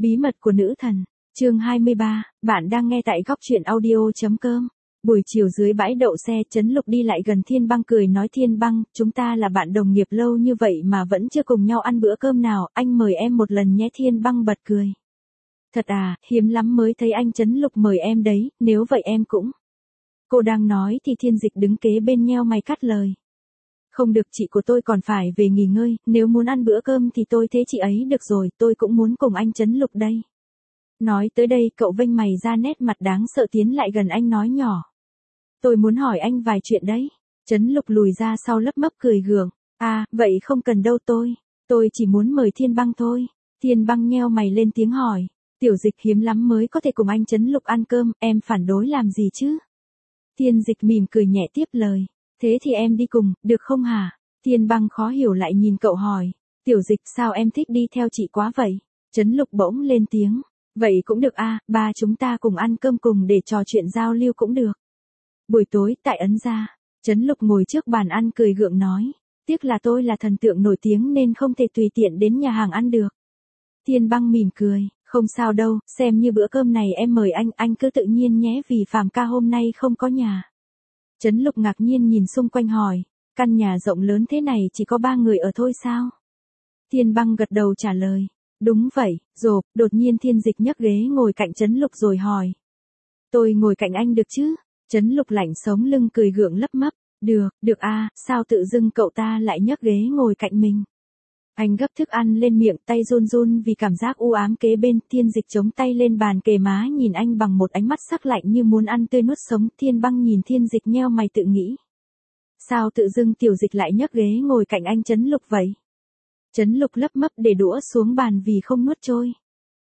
Bí mật của nữ thần, chương 23, bạn đang nghe tại góc truyện audio.com. Buổi chiều dưới bãi đậu xe, Trấn Lục đi lại gần Thiên Băng cười nói Thiên Băng, chúng ta là bạn đồng nghiệp lâu như vậy mà vẫn chưa cùng nhau ăn bữa cơm nào, anh mời em một lần nhé. Thiên Băng bật cười. Thật à, hiếm lắm mới thấy anh Trấn Lục mời em đấy, nếu vậy em cũng. Cô đang nói thì Thiên Dịch đứng kế bên nheo mày cắt lời. Không được, chị của tôi còn phải về nghỉ ngơi, nếu muốn ăn bữa cơm thì tôi thế chị ấy được rồi, tôi cũng muốn cùng anh Trấn Lục đây. Nói tới đây cậu vênh mày ra nét mặt đáng sợ tiến lại gần anh nói nhỏ. Tôi muốn hỏi anh vài chuyện đấy. Trấn Lục lùi ra sau lấp mấp cười gượng. À, vậy không cần đâu tôi chỉ muốn mời Thiên Băng thôi. Thiên Băng nheo mày lên tiếng hỏi. Tiểu Dịch hiếm lắm mới có thể cùng anh Trấn Lục ăn cơm, em phản đối làm gì chứ? Thiên Dịch mỉm cười nhẹ tiếp lời. Thế thì em đi cùng, được không hả? Thiên Băng khó hiểu lại nhìn cậu hỏi. Tiểu Dịch sao em thích đi theo chị quá vậy? Trấn Lục bỗng lên tiếng. Vậy cũng được à, ba chúng ta cùng ăn cơm cùng để trò chuyện giao lưu cũng được. Buổi tối tại Ấn Gia, Trấn Lục ngồi trước bàn ăn cười gượng nói. Tiếc là tôi là thần tượng nổi tiếng nên không thể tùy tiện đến nhà hàng ăn được. Thiên Băng mỉm cười. Không sao đâu, xem như bữa cơm này em mời anh cứ tự nhiên nhé vì Phàm ca hôm nay không có nhà. Trấn Lục ngạc nhiên nhìn xung quanh hỏi, căn nhà rộng lớn thế này chỉ có 3 người ở thôi sao? Thiên Băng gật đầu trả lời, đúng vậy, rộp, đột nhiên Thiên Dịch nhấc ghế ngồi cạnh Trấn Lục rồi hỏi. Tôi ngồi cạnh anh được chứ? Trấn Lục lạnh sống lưng cười gượng lấp mấp, được à, sao tự dưng cậu ta lại nhấc ghế ngồi cạnh mình? Anh gấp thức ăn lên miệng tay run run vì cảm giác u ám kế bên. Thiên Dịch chống tay lên bàn kề má nhìn anh bằng một ánh mắt sắc lạnh như muốn ăn tươi nuốt sống. Thiên Băng nhìn Thiên Dịch nheo mày tự nghĩ. Sao tự dưng Tiểu Dịch lại nhấc ghế ngồi cạnh anh Trấn Lục vậy? Trấn Lục lấp mấp để đũa xuống bàn vì không nuốt trôi.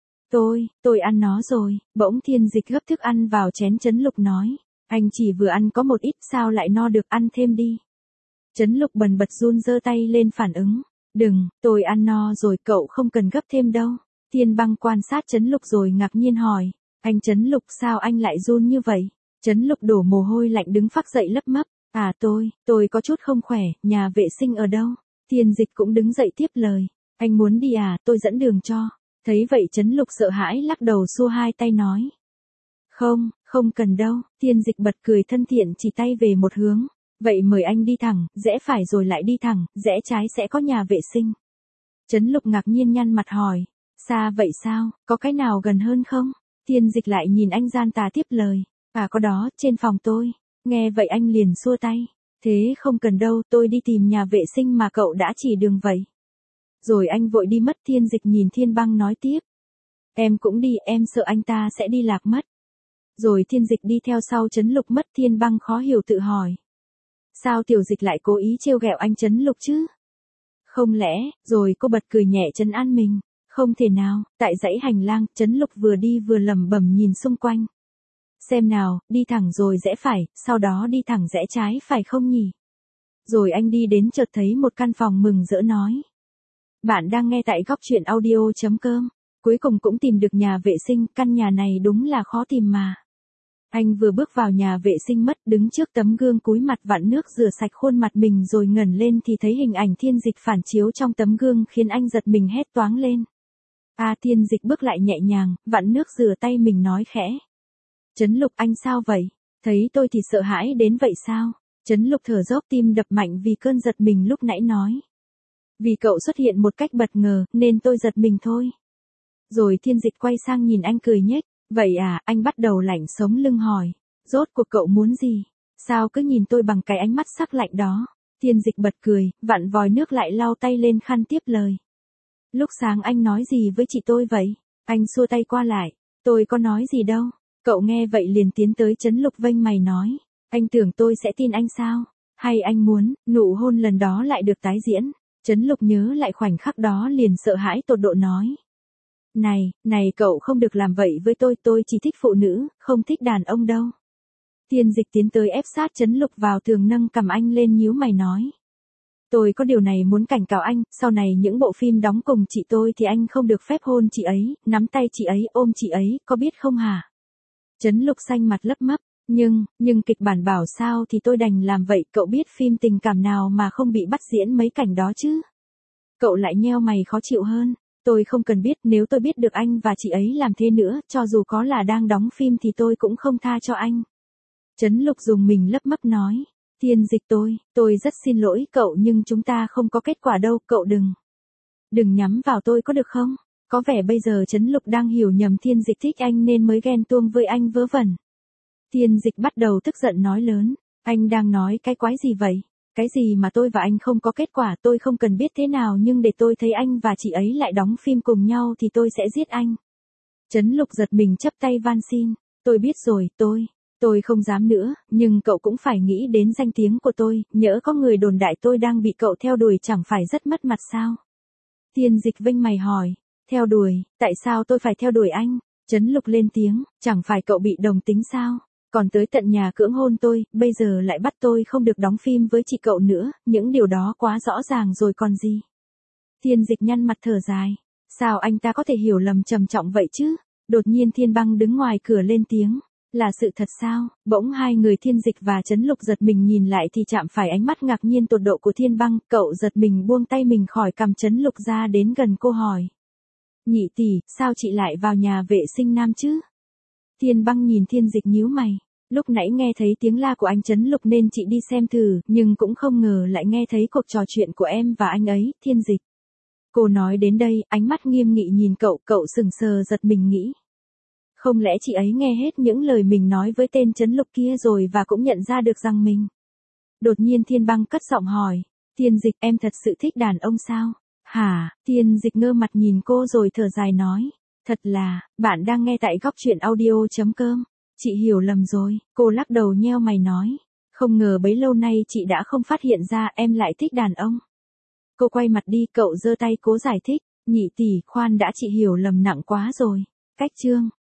Tôi ăn nó rồi. Bỗng Thiên Dịch gấp thức ăn vào chén. Trấn Lục nói. Anh chỉ vừa ăn có một ít sao lại no được, ăn thêm đi. Trấn Lục bần bật run giơ tay lên phản ứng. Đừng, tôi ăn no rồi, cậu không cần gấp thêm đâu. Thiên Băng quan sát Trấn Lục rồi ngạc nhiên hỏi. Anh Trấn Lục sao anh lại run như vậy? Trấn Lục đổ mồ hôi lạnh đứng phác dậy lấp mấp. À tôi có chút không khỏe, nhà vệ sinh ở đâu? Thiên Dịch cũng đứng dậy tiếp lời. Anh muốn đi à, tôi dẫn đường cho. Thấy vậy Trấn Lục sợ hãi lắc đầu xua hai tay nói. Không cần đâu. Thiên Dịch bật cười thân thiện chỉ tay về một hướng. Vậy mời anh đi thẳng, rẽ phải rồi lại đi thẳng, rẽ trái sẽ có nhà vệ sinh. Trấn Lục ngạc nhiên nhăn mặt hỏi. Xa vậy sao, có cái nào gần hơn không? Thiên Dịch lại nhìn anh gian tà tiếp lời. À có đó, trên phòng tôi. Nghe vậy anh liền xua tay. Thế không cần đâu, tôi đi tìm nhà vệ sinh mà cậu đã chỉ đường vậy. Rồi anh vội đi mất. Thiên Dịch nhìn Thiên Băng nói tiếp. Em cũng đi, em sợ anh ta sẽ đi lạc mất. Rồi Thiên Dịch đi theo sau Trấn Lục mất. Thiên Băng khó hiểu tự hỏi. Sao Tiểu Dịch lại cố ý trêu ghẹo anh Trấn Lục chứ? Không lẽ, rồi cô bật cười nhẹ trấn an mình. Không thể nào, tại dãy hành lang, Trấn Lục vừa đi vừa lẩm bẩm nhìn xung quanh. Xem nào, đi thẳng rồi rẽ phải, sau đó đi thẳng rẽ trái phải không nhỉ? Rồi anh đi đến chợt thấy một căn phòng mừng rỡ nói. Bạn đang nghe tại góc truyện audio.com. Cuối cùng cũng tìm được nhà vệ sinh, căn nhà này đúng là khó tìm mà. Anh vừa bước vào nhà vệ sinh mất, đứng trước tấm gương cúi mặt vặn nước rửa sạch khuôn mặt mình rồi ngẩng lên thì thấy hình ảnh Thiên Dịch phản chiếu trong tấm gương khiến anh giật mình hét toáng lên. À Thiên Dịch bước lại nhẹ nhàng, vặn nước rửa tay mình nói khẽ. Trấn Lục anh sao vậy? Thấy tôi thì sợ hãi đến vậy sao? Trấn Lục thở dốc tim đập mạnh vì cơn giật mình lúc nãy nói. Vì cậu xuất hiện một cách bất ngờ nên tôi giật mình thôi. Rồi Thiên Dịch quay sang nhìn anh cười nhếch. Vậy à, anh bắt đầu lạnh sống lưng hỏi. Rốt cuộc cậu muốn gì? Sao cứ nhìn tôi bằng cái ánh mắt sắc lạnh đó? Thiên Dịch bật cười, vặn vòi nước lại lau tay lên khăn tiếp lời. Lúc sáng anh nói gì với chị tôi vậy? Anh xua tay qua lại. Tôi có nói gì đâu. Cậu nghe vậy liền tiến tới Trấn Lục vênh mày nói. Anh tưởng tôi sẽ tin anh sao? Hay anh muốn, nụ hôn lần đó lại được tái diễn? Trấn Lục nhớ lại khoảnh khắc đó liền sợ hãi tột độ nói. Này cậu không được làm vậy với tôi chỉ thích phụ nữ, không thích đàn ông đâu. Thiên Dịch tiến tới ép sát Trấn Lục vào tường nâng cằm anh lên nhíu mày nói. Tôi có điều này muốn cảnh cáo anh, sau này những bộ phim đóng cùng chị tôi thì anh không được phép hôn chị ấy, nắm tay chị ấy, ôm chị ấy, có biết không hả? Trấn Lục xanh mặt lấp mấp, nhưng kịch bản bảo sao thì tôi đành làm vậy, cậu biết phim tình cảm nào mà không bị bắt diễn mấy cảnh đó chứ? Cậu lại nheo mày khó chịu hơn. Tôi không cần biết, nếu tôi biết được anh và chị ấy làm thế nữa, cho dù có là đang đóng phim thì tôi cũng không tha cho anh. Trấn Lục dùng mình lấp mấp nói. Thiên Dịch tôi rất xin lỗi cậu nhưng chúng ta không có kết quả đâu, cậu đừng nhắm vào tôi có được không? Có vẻ bây giờ Trấn Lục đang hiểu nhầm Thiên Dịch thích anh nên mới ghen tuông với anh vớ vẩn. Thiên Dịch bắt đầu tức giận nói lớn, anh đang nói cái quái gì vậy? Cái gì mà tôi và anh không có kết quả, tôi không cần biết thế nào nhưng để tôi thấy anh và chị ấy lại đóng phim cùng nhau thì tôi sẽ giết anh. Trấn Lục giật mình chắp tay van xin, tôi biết rồi, tôi không dám nữa, nhưng cậu cũng phải nghĩ đến danh tiếng của tôi, nhỡ có người đồn đại tôi đang bị cậu theo đuổi chẳng phải rất mất mặt sao? Thiên Dịch vênh mày hỏi, theo đuổi, tại sao tôi phải theo đuổi anh? Trấn Lục lên tiếng, chẳng phải cậu bị đồng tính sao? Còn tới tận nhà cưỡng hôn tôi, bây giờ lại bắt tôi không được đóng phim với chị cậu nữa, những điều đó quá rõ ràng rồi còn gì. Thiên Dịch nhăn mặt thở dài, sao anh ta có thể hiểu lầm trầm trọng vậy chứ? Đột nhiên Thiên Băng đứng ngoài cửa lên tiếng, là sự thật sao? Bỗng hai người Thiên Dịch và Trấn Lục giật mình nhìn lại thì chạm phải ánh mắt ngạc nhiên tột độ của Thiên Băng, cậu giật mình buông tay mình khỏi cằm Trấn Lục ra đến gần cô hỏi. Nhị tỷ, sao chị lại vào nhà vệ sinh nam chứ? Thiên Băng nhìn Thiên Dịch nhíu mày. Lúc nãy nghe thấy tiếng la của anh Trấn Lục nên chị đi xem thử, nhưng cũng không ngờ lại nghe thấy cuộc trò chuyện của em và anh ấy, Thiên Dịch. Cô nói đến đây, ánh mắt nghiêm nghị nhìn cậu sừng sờ giật mình nghĩ. Không lẽ chị ấy nghe hết những lời mình nói với tên Trấn Lục kia rồi và cũng nhận ra được rằng mình. Đột nhiên Thiên Băng cất giọng hỏi, Thiên Dịch em thật sự thích đàn ông sao? Hả? Thiên Dịch ngơ mặt nhìn cô rồi thở dài nói, thật là, bạn đang nghe tại góc truyện audio.com. Chị hiểu lầm rồi, cô lắc đầu nheo mày nói. Không ngờ bấy lâu nay chị đã không phát hiện ra em lại thích đàn ông. Cô quay mặt đi, cậu giơ tay cố giải thích. Nhị tỷ, khoan đã, chị hiểu lầm nặng quá rồi. Cách chương.